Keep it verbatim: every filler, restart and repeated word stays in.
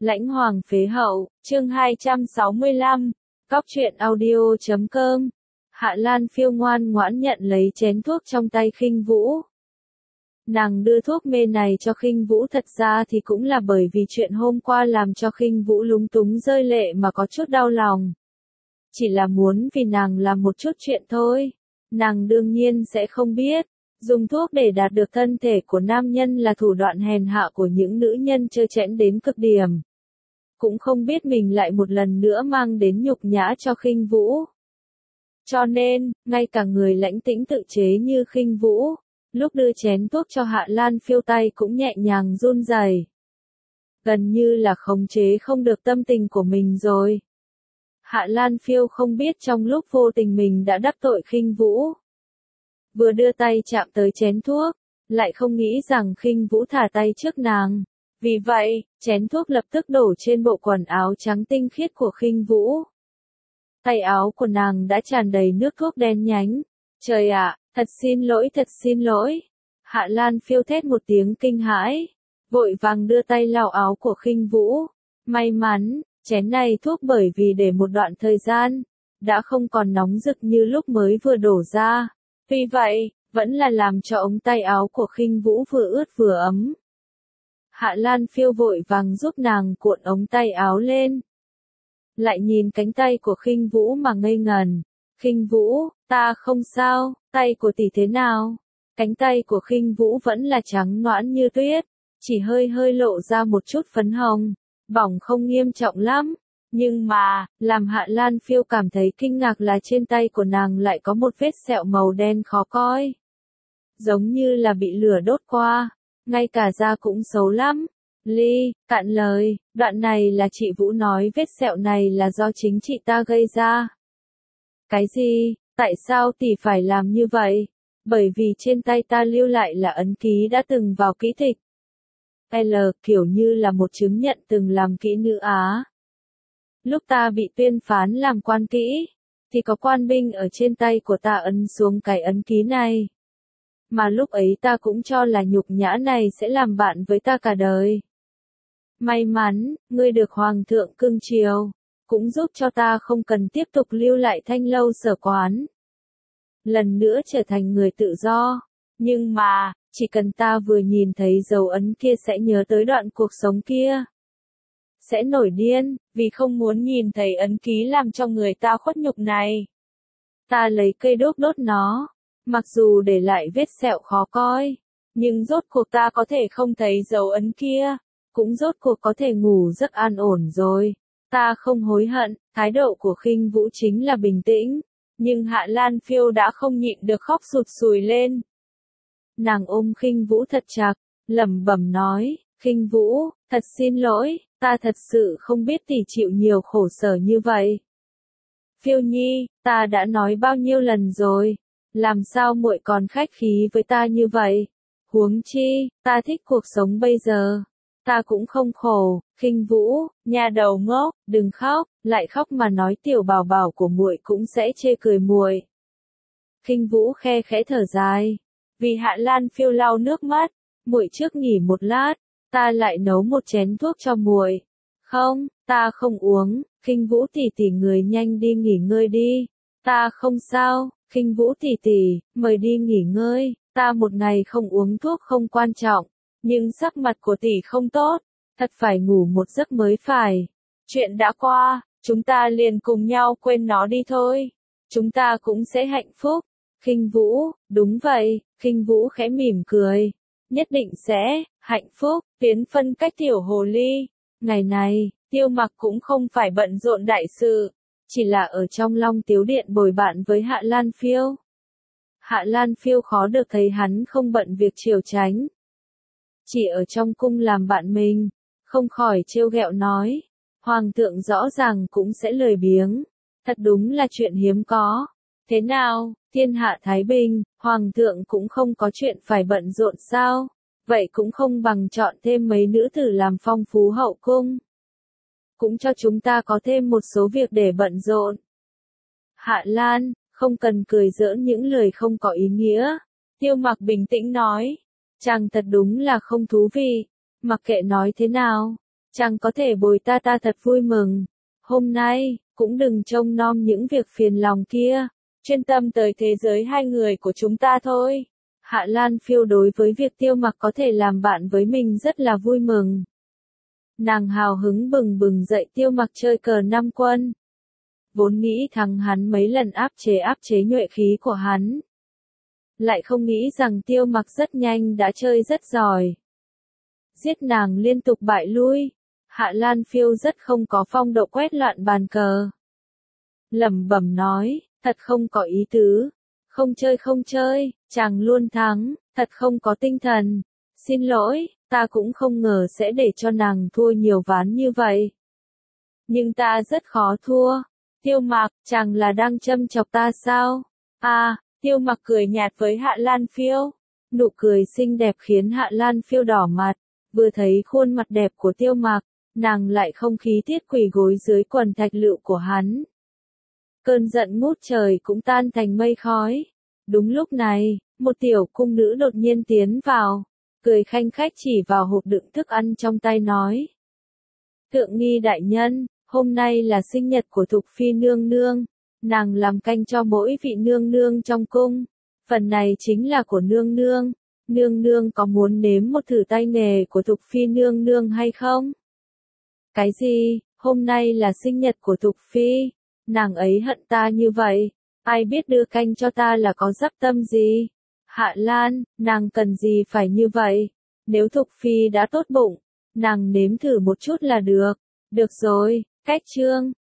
Lãnh Hoàng phế hậu, chương hai trăm sáu mươi lăm, cóc truyện audio chấm com. Hạ Lan Phiêu ngoan ngoãn nhận lấy chén thuốc trong tay Khinh Vũ. Nàng đưa thuốc mê này cho Khinh Vũ thật ra thì cũng là bởi vì chuyện hôm qua làm cho Khinh Vũ lúng túng rơi lệ mà có chút đau lòng. Chỉ là muốn vì nàng làm một chút chuyện thôi. Nàng đương nhiên sẽ không biết, dùng thuốc để đạt được thân thể của nam nhân là thủ đoạn hèn hạ của những nữ nhân trơ trẽn đến cực điểm. Cũng không biết mình lại một lần nữa mang đến nhục nhã cho Khinh Vũ. Cho nên, ngay cả người lãnh tĩnh tự chế như Khinh Vũ, lúc đưa chén thuốc cho Hạ Lan Phiêu tay cũng nhẹ nhàng run rẩy, gần như là khống chế không được tâm tình của mình rồi. Hạ Lan Phiêu không biết trong lúc vô tình mình đã đắc tội Khinh Vũ. Vừa đưa tay chạm tới chén thuốc, lại không nghĩ rằng Khinh Vũ thả tay trước nàng. Vì vậy, chén thuốc lập tức đổ trên bộ quần áo trắng tinh khiết của Khinh Vũ. Tay áo của nàng đã tràn đầy nước thuốc đen nhánh. Trời ạ, thật xin lỗi, thật xin lỗi. Hạ Lan Phiêu thét một tiếng kinh hãi, vội vàng đưa tay lau áo của Khinh Vũ. May mắn, chén này thuốc bởi vì để một đoạn thời gian, đã không còn nóng rực như lúc mới vừa đổ ra. Vì vậy, vẫn là làm cho ống tay áo của Khinh Vũ vừa ướt vừa ấm. Hạ Lan Phiêu vội vàng giúp nàng cuộn ống tay áo lên. Lại nhìn cánh tay của Khinh Vũ mà ngây ngần. Khinh Vũ, ta không sao, tay của tỷ thế nào? Cánh tay của Khinh Vũ vẫn là trắng nõn như tuyết, chỉ hơi hơi lộ ra một chút phấn hồng, bỏng không nghiêm trọng lắm. Nhưng mà, làm Hạ Lan Phiêu cảm thấy kinh ngạc là trên tay của nàng lại có một vết sẹo màu đen khó coi. Giống như là bị lửa đốt qua. Ngay cả da cũng xấu lắm. Ly, cạn lời, đoạn này là chị Vũ nói vết sẹo này là do chính chị ta gây ra. Cái gì? Tại sao tỷ phải làm như vậy? Bởi vì trên tay ta lưu lại là ấn ký đã từng vào kỹ thịch. L kiểu như là một chứng nhận từng làm kỹ nữ Á. Lúc ta bị tuyên phán làm quan kỹ, thì có quan binh ở trên tay của ta ấn xuống cái ấn ký này. Mà lúc ấy ta cũng cho là nhục nhã này sẽ làm bạn với ta cả đời. May mắn, ngươi được Hoàng thượng cưng chiều, cũng giúp cho ta không cần tiếp tục lưu lại Thanh Lâu Sở Quán. Lần nữa trở thành người tự do. Nhưng mà, chỉ cần ta vừa nhìn thấy dấu ấn kia sẽ nhớ tới đoạn cuộc sống kia. Sẽ nổi điên, vì không muốn nhìn thấy ấn ký làm cho người ta khuất nhục này. Ta lấy cây đốt đốt nó. Mặc dù để lại vết sẹo khó coi, nhưng rốt cuộc ta có thể không thấy dấu ấn kia, cũng rốt cuộc có thể ngủ giấc an ổn rồi. Ta không hối hận. Thái độ của Khinh Vũ chính là bình tĩnh, nhưng Hạ Lan Phiêu đã không nhịn được khóc sụt sùi lên. Nàng ôm Khinh Vũ thật chặt, lẩm bẩm nói, Khinh Vũ, thật xin lỗi, ta thật sự không biết tỷ chịu nhiều khổ sở như vậy. Phiêu Nhi, ta đã nói bao nhiêu lần rồi. Làm sao muội còn khách khí với ta như vậy? Huống chi, ta thích cuộc sống bây giờ. Ta cũng không khổ. Khinh Vũ, nhà đầu ngốc, đừng khóc, lại khóc mà nói tiểu bảo bảo của muội cũng sẽ chê cười muội. Khinh Vũ khe khẽ thở dài, vì Hạ Lan Phiêu lau nước mắt, muội trước nghỉ một lát, ta lại nấu một chén thuốc cho muội. Không, ta không uống. Khinh Vũ tỷ tỷ người nhanh đi nghỉ ngơi đi. Ta không sao. Khinh Vũ tỷ tỷ, mời đi nghỉ ngơi, ta một ngày không uống thuốc không quan trọng, nhưng sắc mặt của tỷ không tốt, thật phải ngủ một giấc mới phải. Chuyện đã qua, chúng ta liền cùng nhau quên nó đi thôi, chúng ta cũng sẽ hạnh phúc. Khinh Vũ, đúng vậy. Khinh Vũ khẽ mỉm cười, nhất định sẽ hạnh phúc. Tiến phân cách tiểu hồ ly. Ngày này, Tiêu Mặc cũng không phải bận rộn đại sự, chỉ là ở trong Long Tiếu Điện bồi bạn với Hạ Lan Phiêu. Hạ Lan Phiêu khó được thấy hắn không bận việc triều chánh, chỉ ở trong cung làm bạn mình, không khỏi trêu ghẹo nói, Hoàng thượng rõ ràng cũng sẽ lười biếng, thật đúng là chuyện hiếm có. Thế nào, thiên hạ thái bình, Hoàng thượng cũng không có chuyện phải bận rộn sao? Vậy cũng không bằng chọn thêm mấy nữ tử làm phong phú hậu cung. Cũng cho chúng ta có thêm một số việc để bận rộn. Hạ Lan, không cần cười giỡn những lời không có ý nghĩa. Tiêu Mặc bình tĩnh nói. Chàng thật đúng là không thú vị. Mặc kệ nói thế nào, chàng có thể bồi ta ta thật vui mừng. Hôm nay, cũng đừng trông nom những việc phiền lòng kia, chuyên tâm tới thế giới hai người của chúng ta thôi. Hạ Lan Phiêu đối với việc Tiêu Mặc có thể làm bạn với mình rất là vui mừng. Nàng hào hứng bừng bừng dạy Tiêu Mặc chơi cờ năm quân. Vốn nghĩ thắng hắn mấy lần áp chế áp chế nhuệ khí của hắn. Lại không nghĩ rằng Tiêu Mặc rất nhanh đã chơi rất giỏi. Giết nàng liên tục bại lui. Hạ Lan Phiêu rất không có phong độ quét loạn bàn cờ. Lẩm bẩm nói, thật không có ý tứ. Không chơi không chơi, chàng luôn thắng, thật không có tinh thần. Xin lỗi, ta cũng không ngờ sẽ để cho nàng thua nhiều ván như vậy. Nhưng ta rất khó thua. Tiêu Mặc, chàng là đang châm chọc ta sao? À, Tiêu Mặc cười nhạt với Hạ Lan Phiêu. Nụ cười xinh đẹp khiến Hạ Lan Phiêu đỏ mặt. Vừa thấy khuôn mặt đẹp của Tiêu Mặc, nàng lại không khí tiết quỳ gối dưới quần thạch lựu của hắn. Cơn giận ngút trời cũng tan thành mây khói. Đúng lúc này, một tiểu cung nữ đột nhiên tiến vào, cười khanh khách chỉ vào hộp đựng thức ăn trong tay nói. Thượng nghi đại nhân, hôm nay là sinh nhật của Thục Phi nương nương, nàng làm canh cho mỗi vị nương nương trong cung. Phần này chính là của nương nương, nương nương có muốn nếm một thử tay nghề của Thục Phi nương nương hay không? Cái gì, hôm nay là sinh nhật của Thục Phi, nàng ấy hận ta như vậy, ai biết đưa canh cho ta là có dắp tâm gì? Hạ Lan, nàng cần gì phải như vậy? Nếu Thục Phi đã tốt bụng, nàng nếm thử một chút là được. Được rồi, cách chương.